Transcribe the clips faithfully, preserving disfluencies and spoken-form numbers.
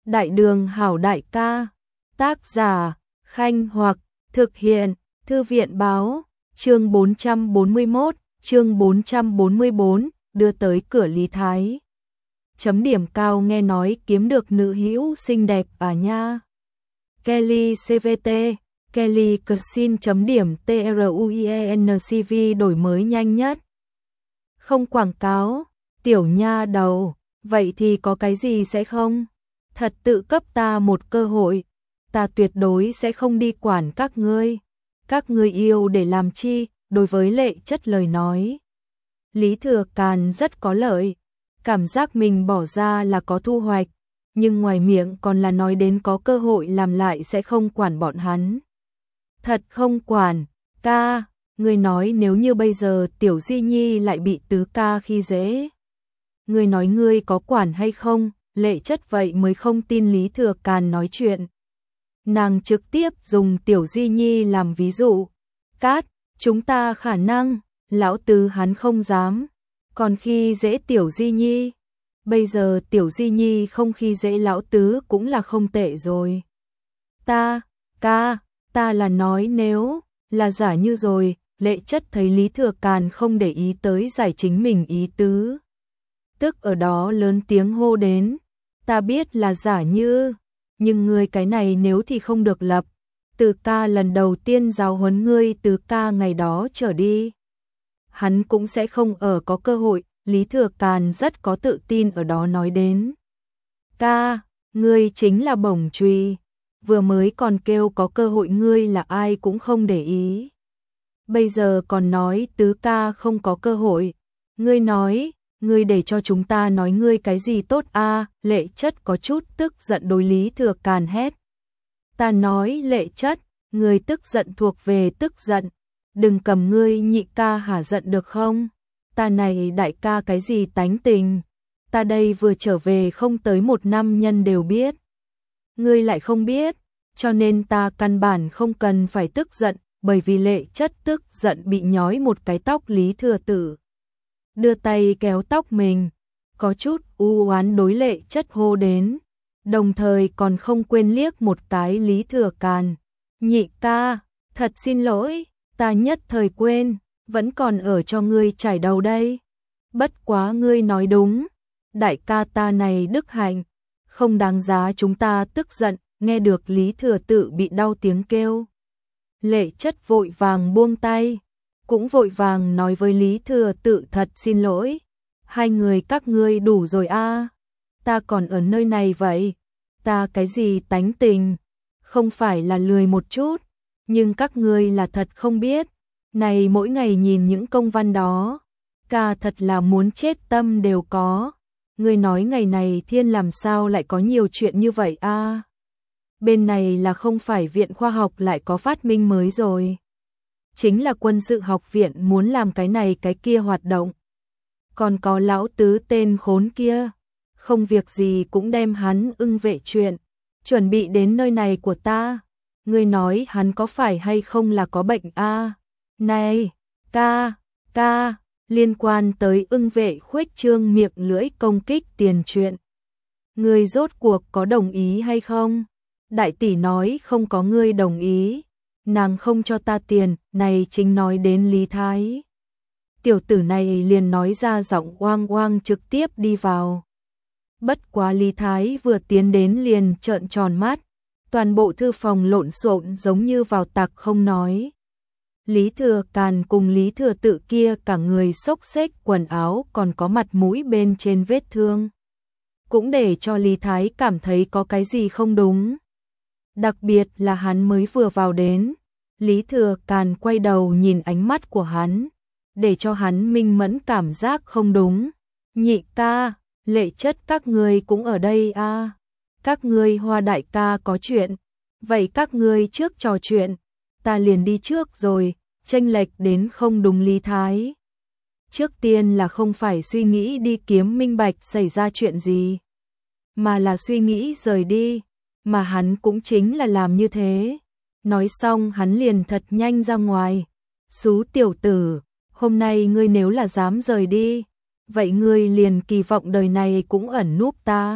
Đại đường hảo đại ca, tác giả, Khanh Hoặc, thực hiện, Thư viện báo, chương bốn trăm bốn mươi mốt, chương bốn trăm bốn mươi bốn, đưa tới cửa Lý Thái. Chấm điểm cao nghe nói kiếm được nữ hữu xinh đẹp à nha. Kelly xê vê tê, Kelly Cuisine chấm điểm truienCV đổi mới nhanh nhất. Không quảng cáo, tiểu nha đầu, vậy thì có cái gì sẽ không? Thật tự cấp ta một cơ hội, ta tuyệt đối sẽ không đi quản các ngươi. Các ngươi yêu để làm chi, đối với Lệ Chất lời nói. Lý Thừa Càn rất có lợi, cảm giác mình bỏ ra là có thu hoạch, nhưng ngoài miệng còn là nói đến có cơ hội làm lại sẽ không quản bọn hắn. Thật không quản, ca, ngươi nói nếu như bây giờ Tiểu Di Nhi lại bị tứ ca khi dễ. Ngươi nói ngươi có quản hay không? Lệ Chất vậy mới không tin Lý Thừa Càn nói chuyện. Nàng trực tiếp dùng Tiểu Di Nhi làm ví dụ. Cát, chúng ta khả năng, lão tứ hắn không dám. Còn khi dễ Tiểu Di Nhi, bây giờ Tiểu Di Nhi không khi dễ lão tứ cũng là không tệ rồi. Ta, ca, ta là nói nếu là giả như rồi. Lệ Chất thấy Lý Thừa Càn không để ý tới giải chính mình ý tứ, tức ở đó lớn tiếng hô đến. Ta biết là giả như, nhưng ngươi cái này nếu thì không được lập. Từ ca lần đầu tiên giáo huấn ngươi từ ca ngày đó trở đi, hắn cũng sẽ không ở có cơ hội. Lý Thừa Càn rất có tự tin ở đó nói đến. Ca, ngươi chính là bổng chùy, vừa mới còn kêu có cơ hội ngươi là ai cũng không để ý. Bây giờ còn nói tứ ca không có cơ hội, ngươi nói, ngươi để cho chúng ta nói ngươi cái gì tốt a? À, Lệ Chất có chút tức giận đối Lý Thừa Càn hét. Ta nói Lệ Chất, ngươi tức giận thuộc về tức giận, đừng cầm ngươi nhị ca hả giận được không? Ta này đại ca cái gì tánh tình, ta đây vừa trở về không tới một năm nhân đều biết. Ngươi lại không biết, cho nên ta căn bản không cần phải tức giận, bởi vì Lệ Chất tức giận bị nhói một cái tóc. Lý Thừa Tử đưa tay kéo tóc mình, có chút u oán đối Lệ Chất hô đến, đồng thời còn không quên liếc một cái Lý Thừa Càn. Nhị ca, thật xin lỗi, ta nhất thời quên, vẫn còn ở cho ngươi chải đầu đây. Bất quá ngươi nói đúng, đại ca ta này đức hạnh, không đáng giá chúng ta tức giận. Nghe được Lý Thừa Tử bị đau tiếng kêu, Lệ Chất vội vàng buông tay, cũng vội vàng nói với Lý Thừa Tử thật xin lỗi. Hai người các ngươi đủ rồi a, à. Ta còn ở nơi này vậy, ta cái gì tánh tình, không phải là lười một chút, nhưng các ngươi là thật không biết. Này mỗi ngày nhìn những công văn đó, ca thật là muốn chết tâm đều có. Ngươi nói ngày này thiên làm sao lại có nhiều chuyện như vậy a? À? Bên này là không phải viện khoa học lại có phát minh mới rồi. Chính là quân sự học viện muốn làm cái này cái kia hoạt động. Còn có lão tứ tên khốn kia, không việc gì cũng đem hắn ưng vệ chuyện, chuẩn bị đến nơi này của ta. Ngươi nói hắn có phải hay không là có bệnh a? À? Này, ca, ca, liên quan tới ưng vệ khuếch trương miệng lưỡi công kích tiền chuyện. Ngươi rốt cuộc có đồng ý hay không? Đại tỷ nói không có ngươi đồng ý, nàng không cho ta tiền, này chính nói đến Lý Thái. Tiểu tử này liền nói ra giọng oang oang trực tiếp đi vào. Bất quá Lý Thái vừa tiến đến liền trợn tròn mắt, toàn bộ thư phòng lộn xộn giống như vào tặc không nói. Lý Thừa Càn cùng Lý Thừa Tự kia cả người xốc xếch quần áo còn có mặt mũi bên trên vết thương, cũng để cho Lý Thái cảm thấy có cái gì không đúng. Đặc biệt là hắn mới vừa vào đến, Lý Thừa Càn quay đầu nhìn ánh mắt của hắn, để cho hắn minh mẫn cảm giác không đúng. Nhị ca, Lệ Chất các ngươi cũng ở đây a? À? Các ngươi Hoa đại ca có chuyện, vậy các ngươi trước trò chuyện, ta liền đi trước rồi. Chênh lệch đến không đúng. Lý Thái trước tiên là không phải suy nghĩ đi kiếm minh bạch xảy ra chuyện gì, mà là suy nghĩ rời đi, mà hắn cũng chính là làm như thế. Nói xong hắn liền thật nhanh ra ngoài. Xú tiểu tử, hôm nay ngươi nếu là dám rời đi, vậy ngươi liền kỳ vọng đời này cũng ẩn núp ta.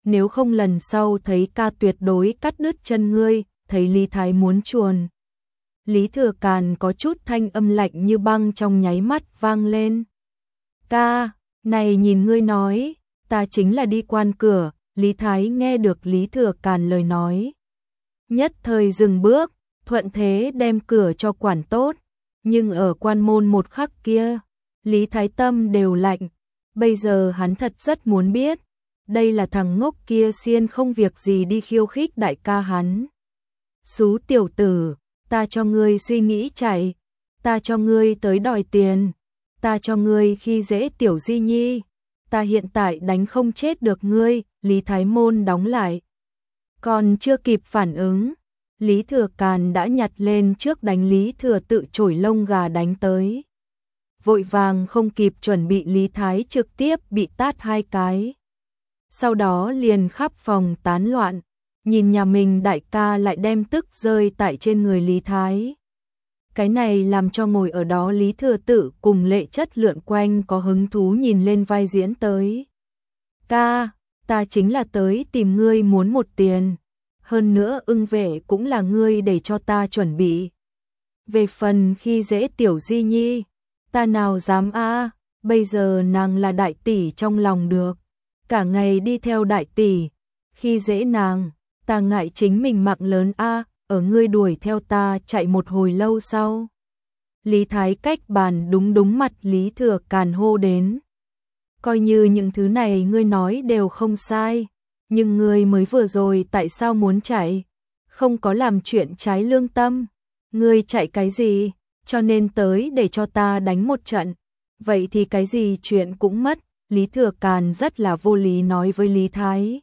nếu không lần sau thấy ca tuyệt đối cắt đứt chân ngươi, thấy Lý Thái muốn chuồn. Lý Thừa Càn có chút thanh âm lạnh như băng trong nháy mắt vang lên. Ca, này nhìn ngươi nói, ta chính là đi quan cửa. Lý Thái nghe được Lý Thừa Càn lời nói, nhất thời dừng bước, thuận thế đem cửa cho quản tốt, nhưng ở quan môn một khắc kia, Lý Thái tâm đều lạnh, bây giờ hắn thật rất muốn biết, đây là thằng ngốc kia xiên không việc gì đi khiêu khích đại ca hắn. Xú tiểu tử, ta cho ngươi suy nghĩ chạy, ta cho ngươi tới đòi tiền, ta cho ngươi khi dễ tiểu Di Nhi, ta hiện tại đánh không chết được ngươi. Lý Thái môn đóng lại, còn chưa kịp phản ứng, Lý Thừa Càn đã nhặt lên trước đánh Lý Thừa Tự chổi lông gà đánh tới. Vội vàng không kịp chuẩn bị, Lý Thái trực tiếp bị tát hai cái. Sau đó liền khắp phòng tán loạn, nhìn nhà mình đại ca lại đem tức rơi tại trên người Lý Thái. Cái này làm cho ngồi ở đó Lý Thừa Tự cùng Lệ Chất lượn quanh có hứng thú nhìn lên vai diễn tới. Ca, ta chính là tới tìm ngươi muốn một tiền, hơn nữa ưng vệ cũng là ngươi để cho ta chuẩn bị. Về phần khi dễ tiểu Di Nhi, ta nào dám a, bây giờ nàng là đại tỷ trong lòng được, cả ngày đi theo đại tỷ, khi dễ nàng, ta ngại chính mình mạng lớn a, ở ngươi đuổi theo ta chạy một hồi lâu sau. Lý Thái cách bàn đúng đúng mặt Lý Thừa Càn hô đến. Coi như những thứ này ngươi nói đều không sai, nhưng ngươi mới vừa rồi tại sao muốn chạy? Không có làm chuyện trái lương tâm, ngươi chạy cái gì? Cho nên tới để cho ta đánh một trận. Vậy thì cái gì chuyện cũng mất. Lý Thừa Càn rất là vô lý nói với Lý Thái.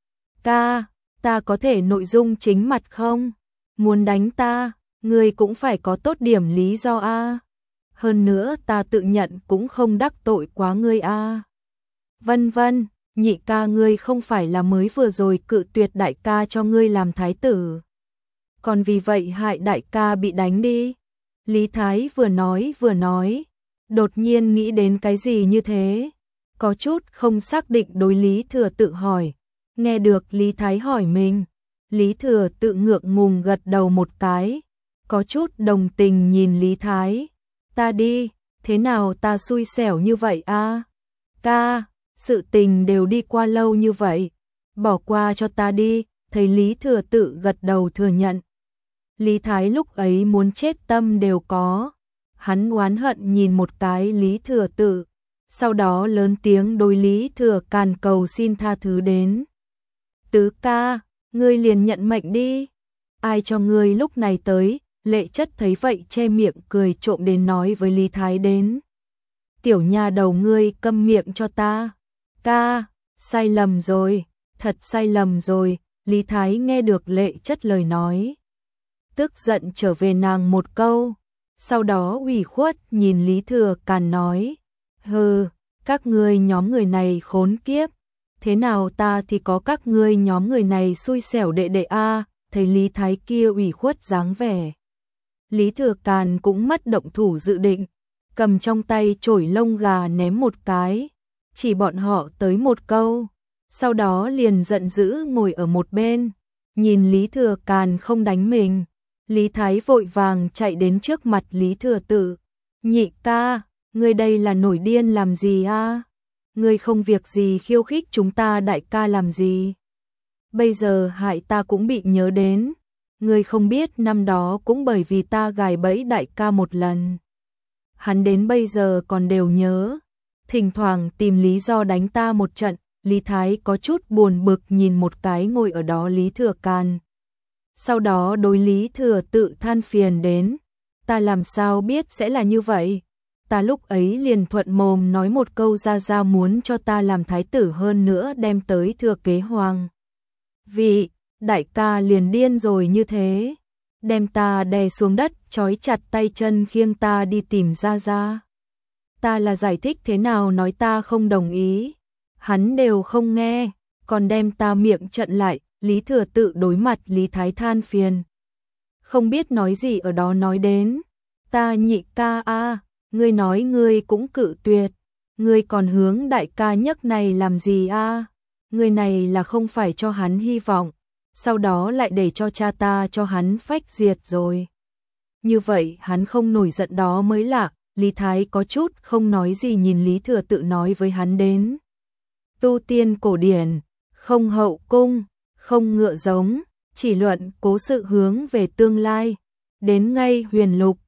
Ca, ta có thể nội dung chính mặt không? Muốn đánh ta, ngươi cũng phải có tốt điểm lý do a. Hơn nữa ta tự nhận cũng không đắc tội quá ngươi a. Vân vân, nhị ca ngươi không phải là mới vừa rồi cự tuyệt đại ca cho ngươi làm thái tử. Còn vì vậy hại đại ca bị đánh đi. Lý Thái vừa nói vừa nói, đột nhiên nghĩ đến cái gì như thế. Có chút không xác định đối Lý Thừa Tự hỏi. Nghe được Lý Thái hỏi mình, Lý Thừa Tự ngượng ngùng gật đầu một cái. Có chút đồng tình nhìn Lý Thái. Ta đi, thế nào ta xui xẻo như vậy a? Ca, sự tình đều đi qua lâu như vậy, bỏ qua cho ta đi. Thấy Lý Thừa Tự gật đầu thừa nhận. Lý Thái lúc ấy muốn chết tâm đều có. Hắn oán hận nhìn một cái Lý Thừa Tự, sau đó lớn tiếng đối Lý Thừa Càn cầu xin tha thứ đến. Tứ ca, ngươi liền nhận mệnh đi. Ai cho ngươi lúc này tới? Lệ Chất thấy vậy che miệng cười trộm đến nói với Lý Thái đến. Tiểu nha đầu ngươi câm miệng cho ta. Ca, sai lầm rồi, thật sai lầm rồi. Lý Thái nghe được Lệ Chất lời nói, tức giận trở về nàng một câu, sau đó ủy khuất nhìn Lý Thừa Càn nói, hừ, các ngươi nhóm người này khốn kiếp, thế nào ta thì có các ngươi nhóm người này xui xẻo đệ đệ a. Thấy Lý Thái kia ủy khuất dáng vẻ, Lý Thừa Càn cũng mất động thủ dự định, cầm trong tay chổi lông gà ném một cái, chỉ bọn họ tới một câu, sau đó liền giận dữ ngồi ở một bên, nhìn Lý Thừa Càn không đánh mình. Lý Thái vội vàng chạy đến trước mặt Lý Thừa Tự. Nhị ca, ngươi đây là nổi điên làm gì a? Ngươi không việc gì khiêu khích chúng ta đại ca làm gì? Bây giờ hại ta cũng bị nhớ đến. Ngươi không biết năm đó cũng bởi vì ta gài bẫy đại ca một lần. Hắn đến bây giờ còn đều nhớ. Thỉnh thoảng tìm lý do đánh ta một trận. Lý Thái có chút buồn bực nhìn một cái ngồi ở đó Lý Thừa Càn. Sau đó đối Lý Thừa Tự than phiền đến, ta làm sao biết sẽ là như vậy, ta lúc ấy liền thuận mồm nói một câu ra ra muốn cho ta làm thái tử hơn nữa đem tới thừa kế hoàng. Vì, đại ca liền điên rồi như thế, đem ta đè xuống đất, trói chặt tay chân khiêng ta đi tìm ra ra. Ta là giải thích thế nào nói ta không đồng ý, hắn đều không nghe, còn đem ta miệng trận lại. Lý Thừa Tự đối mặt Lý Thái than phiền, không biết nói gì ở đó nói đến. Ta nhị ca a, ngươi nói ngươi cũng cự tuyệt, ngươi còn hướng đại ca nhấc này làm gì a? người này là không phải cho hắn hy vọng, sau đó lại để cho cha ta cho hắn phách diệt rồi. Như vậy hắn không nổi giận đó mới lạ. Lý Thái có chút không nói gì nhìn Lý Thừa Tự nói với hắn đến. Tu tiên cổ điển, không hậu cung, không ngựa giống, chỉ luận cố sự hướng về tương lai. Đến ngay huyền lục,